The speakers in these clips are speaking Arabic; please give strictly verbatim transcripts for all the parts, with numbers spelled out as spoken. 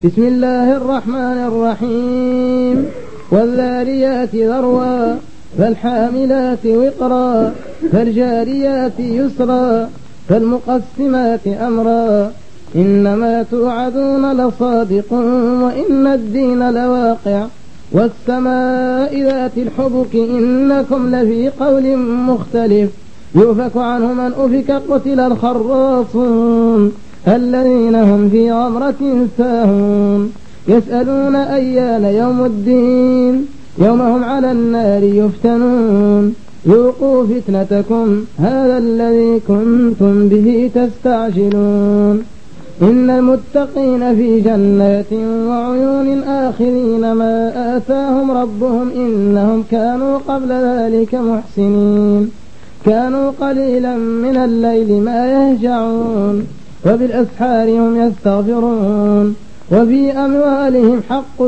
بسم الله الرحمن الرحيم والذاريات ذروا فالحاملات وقرا فالجاريات يسرا فالمقسمات أمرا إنما توعدون لصادق وإن الدين لواقع والسماء ذات الحبك إنكم لفي قول مختلف يؤفك عنه من أفك قتل الخراصون الذين هم في غمرة ساهون يسألون أيان يوم الدين يوم هم على النار يفتنون ذوقوا فتنتكم هذا الذي كنتم به تستعجلون إن المتقين في جنات وعيون آخرين ما آتاهم ربهم إنهم كانوا قبل ذلك محسنين كانوا قليلا من الليل ما يهجعون وبالأسحار هم يستغفرون وفي أموالهم حق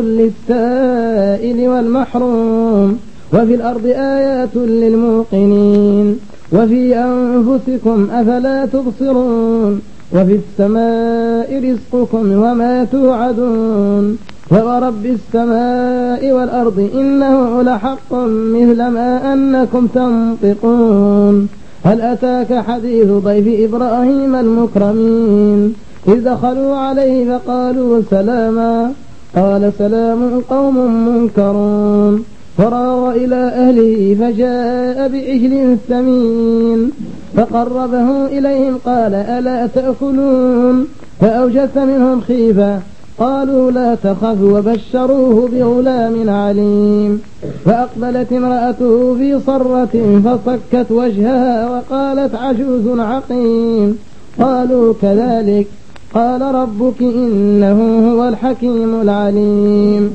للسائل والمحروم وفي الأرض آيات للموقنين وفي أنفسكم أفلا تبصرون وفي السماء رزقكم وما توعدون فورب السماء والأرض إنه لحق مثل ما أنكم تنطقون هل أتاك حديث ضيف إبراهيم المكرمين إذ دخلوا عليه فقالوا سلاما قال سلام قوم منكرون فراغ إلى أهله فجاء بعجل سمين فقربه إليهم قال ألا تأكلون فأوجس منهم خيفة قالوا لا تخف وبشروه بغلام عليم فأقبلت امرأته في صرة فصكت وجهها وقالت عجوز عقيم قالوا كذلك قال ربك إنه هو الحكيم العليم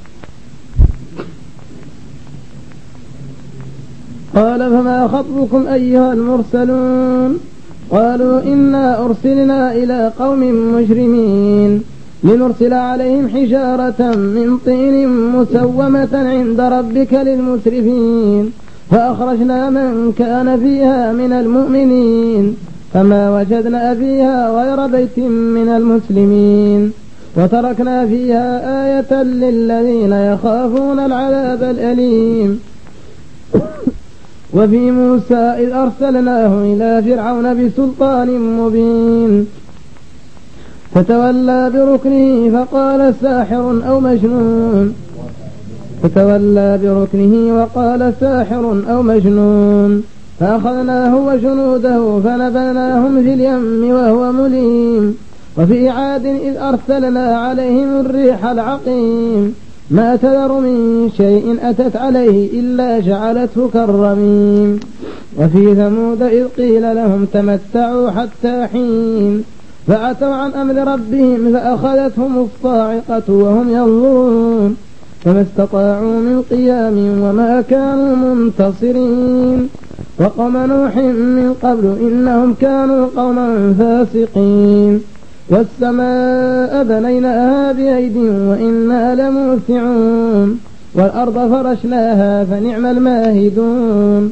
قال فما خطبكم أيها المرسلون قالوا إنا أرسلنا إلى قوم مجرمين لنرسل عليهم حجارة من طين مسومة عند ربك للمسرفين فأخرجنا من كان فيها من المؤمنين فما وجدنا فيها غير بيت من المسلمين وتركنا فيها آية للذين يخافون العذاب الأليم وفي موسى إذ أرسلناه إلى فرعون بسلطان مبين فتولى بركنه فقال ساحر أو مجنون فتولى بركنه وقال ساحر أو مجنون فأخذناه وجنوده فنبذناهم في اليم وهو مليم وفي عاد إذ أرسلنا عليهم الريح العقيم ما تذر من شيء أتت عليه إلا جعلته كالرميم وفي ثمود إذ قيل لهم تمتعوا حتى حين فعتوا عن أمر ربهم فأخذتهم الصاعقة وهم ينظرون فما استطاعوا من قيام وما كانوا منتصرين وقوم نوح من قبل إنهم كانوا قوما فاسقين والسماء بنيناها بأيد وإنا لموسعون والأرض فرشناها فنعم الماهدون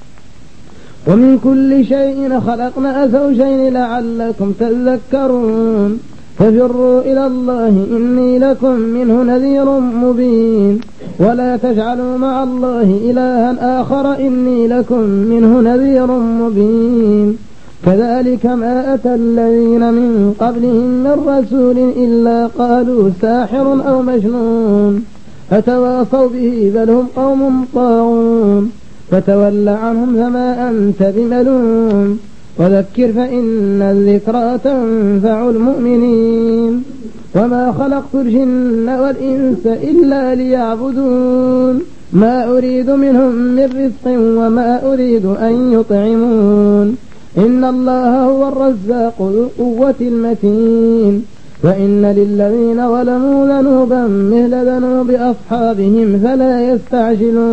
ومن كل شيء خلقنا زوجين لعلكم تذكرون ففروا إلى الله إني لكم منه نذير مبين ولا تجعلوا مع الله إلها آخر إني لكم منه نذير مبين كذلك ما أتى الذين من قبلهم من رسول إلا قالوا ساحر أو مجنون أتواصوا به بل هم قوم طاغون فتول عنهم فما أنت بملوم وذكر فإن الذكرى تنفع المؤمنين وما خلقت الجن والإنس إلا ليعبدون ما أريد منهم من رزق وما أريد أن يطعمون إن الله هو الرزاق ذو القوة المتين وإن للذين ظلموا ذنوبا مثل ذنوب أصحابهم فلا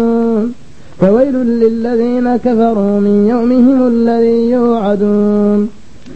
يستعجلون فويل للذين كفروا من يومهم الذي يوعدون